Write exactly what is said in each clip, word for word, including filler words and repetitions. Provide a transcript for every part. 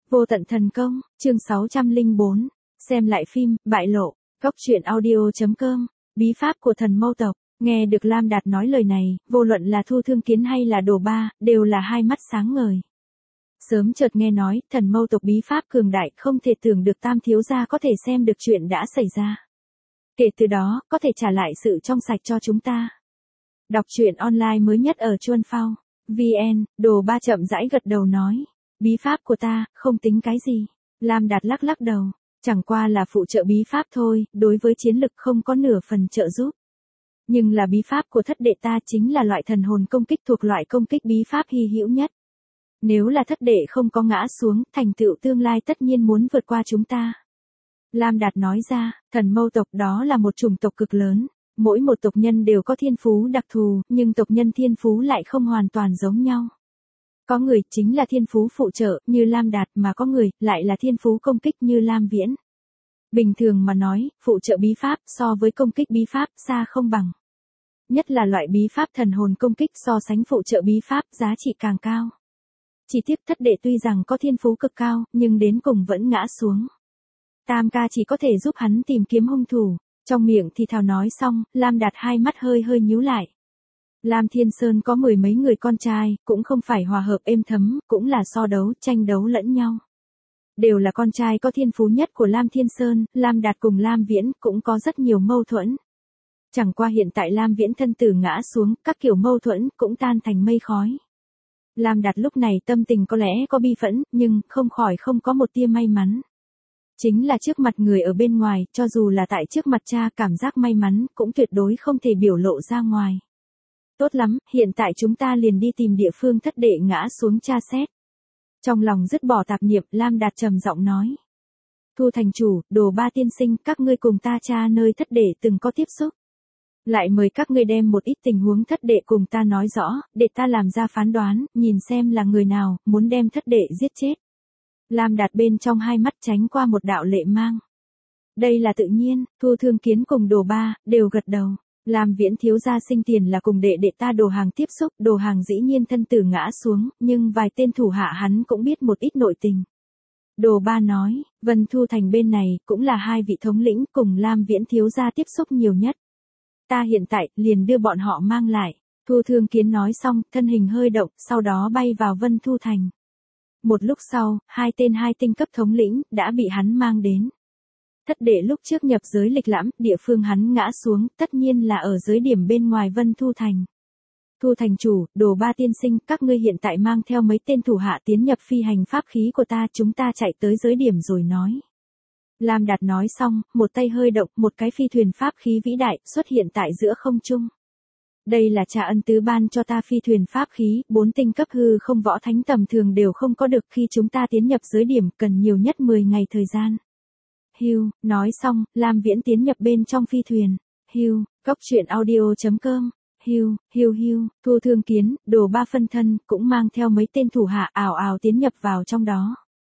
Vô tận thần công, chương sáu trăm lẻ bốn. Xem lại phim, bại lộ, góc truyện audio.com, bí pháp của thần mâu tộc. Nghe được Lam Đạt nói lời này, vô luận là Thu Thương Kiến hay là Đồ Ba, đều là hai mắt sáng ngời. Sớm chợt nghe nói, thần mâu tộc bí pháp cường đại, không thể tưởng được Tam thiếu gia có thể xem được chuyện đã xảy ra. Kể từ đó, có thể trả lại sự trong sạch cho chúng ta. Đọc truyện online mới nhất ở Chuan Phao. vê en, Đồ Ba chậm rãi gật đầu nói. Bí pháp của ta, không tính cái gì. Lam Đạt lắc lắc đầu. Chẳng qua là phụ trợ bí pháp thôi, đối với chiến lực không có nửa phần trợ giúp. Nhưng là bí pháp của thất đệ ta chính là loại thần hồn công kích thuộc loại công kích bí pháp hy hữu nhất. Nếu là thất đệ không có ngã xuống, thành tựu tương lai tất nhiên muốn vượt qua chúng ta. Lam Đạt nói ra, thần mâu tộc đó là một chủng tộc cực lớn. Mỗi một tộc nhân đều có thiên phú đặc thù, nhưng tộc nhân thiên phú lại không hoàn toàn giống nhau. Có người chính là thiên phú phụ trợ, như Lam Đạt, mà có người lại là thiên phú công kích như Lam Viễn. Bình thường mà nói, phụ trợ bí pháp so với công kích bí pháp xa không bằng. Nhất là loại bí pháp thần hồn công kích so sánh phụ trợ bí pháp giá trị càng cao. Chỉ tiếc thất đệ tuy rằng có thiên phú cực cao, nhưng đến cùng vẫn ngã xuống. Tam ca chỉ có thể giúp hắn tìm kiếm hung thủ. Trong miệng thì thào nói xong, Lam Đạt hai mắt hơi hơi nhíu lại. Lam Thiên Sơn có mười mấy người con trai, cũng không phải hòa hợp êm thấm, cũng là so đấu, tranh đấu lẫn nhau. Đều là con trai có thiên phú nhất của Lam Thiên Sơn, Lam Đạt cùng Lam Viễn cũng có rất nhiều mâu thuẫn. Chẳng qua hiện tại Lam Viễn thân tử ngã xuống, các kiểu mâu thuẫn cũng tan thành mây khói. Lam Đạt lúc này tâm tình có lẽ có bi phẫn, nhưng không khỏi không có một tia may mắn. Chính là trước mặt người ở bên ngoài, cho dù là tại trước mặt cha, cảm giác may mắn cũng tuyệt đối không thể biểu lộ ra ngoài. Tốt lắm, hiện tại chúng ta liền đi tìm địa phương thất đệ ngã xuống tra xét. Trong lòng dứt bỏ tạp niệm, Lam Đạt trầm giọng nói. Thu thành chủ, Đồ Ba tiên sinh, các ngươi cùng ta tra nơi thất đệ từng có tiếp xúc. Lại mời các ngươi đem một ít tình huống thất đệ cùng ta nói rõ, để ta làm ra phán đoán, nhìn xem là người nào, muốn đem thất đệ giết chết. Lam Đạt bên trong hai mắt tránh qua một đạo lệ mang. Đây là tự nhiên, Thu Thương Kiến cùng Đồ Ba, đều gật đầu. Lam Viễn thiếu gia sinh tiền là cùng đệ đệ ta Đồ Hàng tiếp xúc, Đồ Hàng dĩ nhiên thân tử ngã xuống, nhưng vài tên thủ hạ hắn cũng biết một ít nội tình. Đồ Ba nói, Vân Thu Thành bên này, cũng là hai vị thống lĩnh cùng Lam Viễn thiếu gia tiếp xúc nhiều nhất. Ta hiện tại, liền đưa bọn họ mang lại. Thu Thương Kiến nói xong, thân hình hơi động, sau đó bay vào Vân Thu Thành. Một lúc sau, hai tên hai tinh cấp thống lĩnh, đã bị hắn mang đến. Thất đệ lúc trước nhập giới lịch lãm, địa phương hắn ngã xuống, tất nhiên là ở giới điểm bên ngoài Vân Thu Thành. Thu thành chủ, Đồ Ba tiên sinh, các ngươi hiện tại mang theo mấy tên thủ hạ tiến nhập phi hành pháp khí của ta, chúng ta chạy tới giới điểm rồi nói. Lam Đạt nói xong, một tay hơi động, một cái phi thuyền pháp khí vĩ đại, xuất hiện tại giữa không trung. Đây là cha ân tứ ban cho ta phi thuyền pháp khí, bốn tinh cấp hư không võ thánh tầm thường đều không có được khi chúng ta tiến nhập giới điểm, cần nhiều nhất mười ngày thời gian. Hưu, nói xong, Lam Viễn tiến nhập bên trong phi thuyền. Hưu, góc truyện audio.com. Hưu, hưu hưu, Thu Thương Kiến, Đồ Ba phân thân, cũng mang theo mấy tên thủ hạ ảo ảo tiến nhập vào trong đó.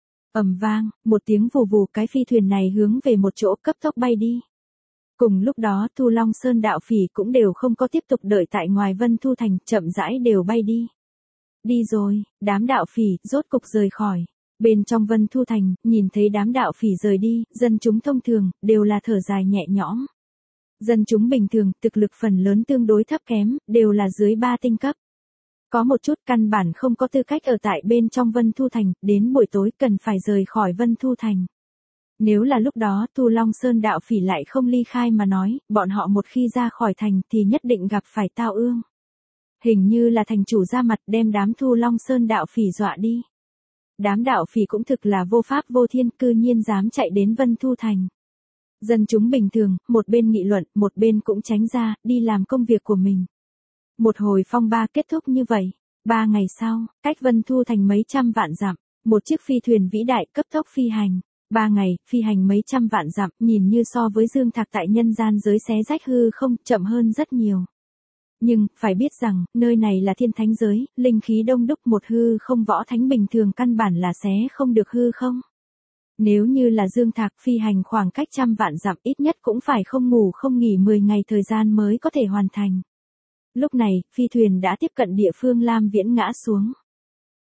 Ầm vang, một tiếng vù vù, cái phi thuyền này hướng về một chỗ cấp tốc bay đi. Cùng lúc đó, Thu Long Sơn đạo phỉ cũng đều không có tiếp tục đợi tại ngoài Vân Thu Thành, chậm rãi đều bay đi. Đi rồi, đám đạo phỉ, rốt cục rời khỏi. Bên trong Vân Thu Thành, nhìn thấy đám đạo phỉ rời đi, dân chúng thông thường, đều là thở dài nhẹ nhõm. Dân chúng bình thường, thực lực phần lớn tương đối thấp kém, đều là dưới ba tinh cấp. Có một chút căn bản không có tư cách ở tại bên trong Vân Thu Thành, đến buổi tối cần phải rời khỏi Vân Thu Thành. Nếu là lúc đó Thu Long Sơn đạo phỉ lại không ly khai mà nói, bọn họ một khi ra khỏi thành thì nhất định gặp phải tao ương. Hình như là thành chủ ra mặt đem đám Thu Long Sơn đạo phỉ dọa đi. Đám đạo phỉ cũng thực là vô pháp vô thiên, cư nhiên dám chạy đến Vân Thu Thành. Dân chúng bình thường, một bên nghị luận, một bên cũng tránh ra, đi làm công việc của mình. Một hồi phong ba kết thúc như vậy. Ba ngày sau, cách Vân Thu Thành mấy trăm vạn dặm, một chiếc phi thuyền vĩ đại cấp tốc phi hành. Ba ngày, phi hành mấy trăm vạn dặm, nhìn như so với Dương Thạc tại nhân gian giới xé rách hư không, chậm hơn rất nhiều. Nhưng, phải biết rằng, nơi này là thiên thánh giới, linh khí đông đúc, một hư không võ thánh bình thường căn bản là xé không được hư không. Nếu như là Dương Thạc phi hành khoảng cách trăm vạn dặm, ít nhất cũng phải không ngủ không nghỉ mười ngày thời gian mới có thể hoàn thành. Lúc này, phi thuyền đã tiếp cận địa phương Lam Viễn ngã xuống.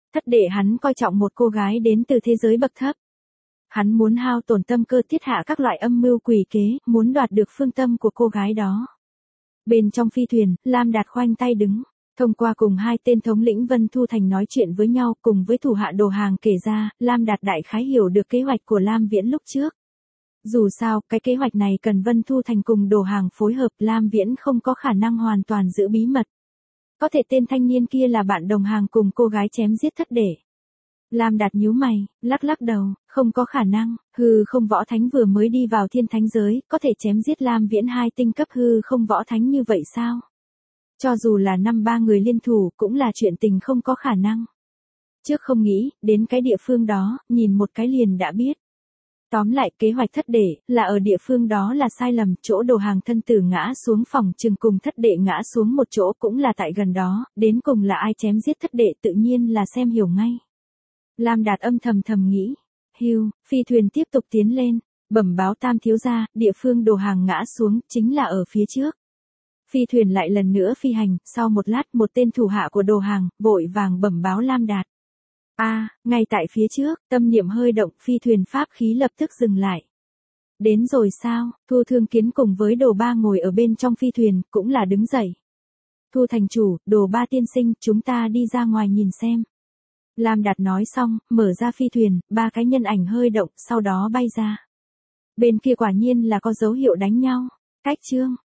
Thất đệ hắn coi trọng một cô gái đến từ thế giới bậc thấp. Hắn muốn hao tổn tâm cơ thiết hạ các loại âm mưu quỷ kế, muốn đoạt được phương tâm của cô gái đó. Bên trong phi thuyền, Lam Đạt khoanh tay đứng. Thông qua cùng hai tên thống lĩnh Vân Thu Thành nói chuyện với nhau cùng với thủ hạ đồ hàng kể ra, Lam Đạt đại khái hiểu được kế hoạch của Lam Viễn lúc trước. Dù sao, cái kế hoạch này cần Vân Thu Thành cùng đồ hàng phối hợp, Lam Viễn không có khả năng hoàn toàn giữ bí mật. Có thể tên thanh niên kia là bạn đồng hàng cùng cô gái chém giết thất đệ. Lam Đạt nhíu mày, lắc lắc đầu, không có khả năng, hư không võ thánh vừa mới đi vào thiên thánh giới, có thể chém giết Lam Viễn hai tinh cấp hư không võ thánh như vậy sao? Cho dù là năm ba người liên thủ cũng là chuyện tình không có khả năng. Trước không nghĩ, đến cái địa phương đó, nhìn một cái liền đã biết. Tóm lại kế hoạch thất đệ, là ở địa phương đó là sai lầm, chỗ đồ hàng thân tử ngã xuống phòng chừng cùng thất đệ ngã xuống một chỗ cũng là tại gần đó, đến cùng là ai chém giết thất đệ tự nhiên là xem hiểu ngay. Lam Đạt âm thầm thầm nghĩ, hưu, phi thuyền tiếp tục tiến lên, bẩm báo Tam thiếu gia, địa phương đồ hàng ngã xuống, chính là ở phía trước. Phi thuyền lại lần nữa phi hành, sau một lát một tên thủ hạ của đồ hàng, vội vàng bẩm báo Lam Đạt. A, à, ngay tại phía trước, tâm niệm hơi động, phi thuyền pháp khí lập tức dừng lại. Đến rồi sao? Thu Thương Kiến cùng với Đồ Ba ngồi ở bên trong phi thuyền, cũng là đứng dậy. Thu thành chủ, Đồ Ba tiên sinh, chúng ta đi ra ngoài nhìn xem. Lam Đạt nói xong, mở ra phi thuyền, ba cái nhân ảnh hơi động, sau đó bay ra. Bên kia quả nhiên là có dấu hiệu đánh nhau. Cách chương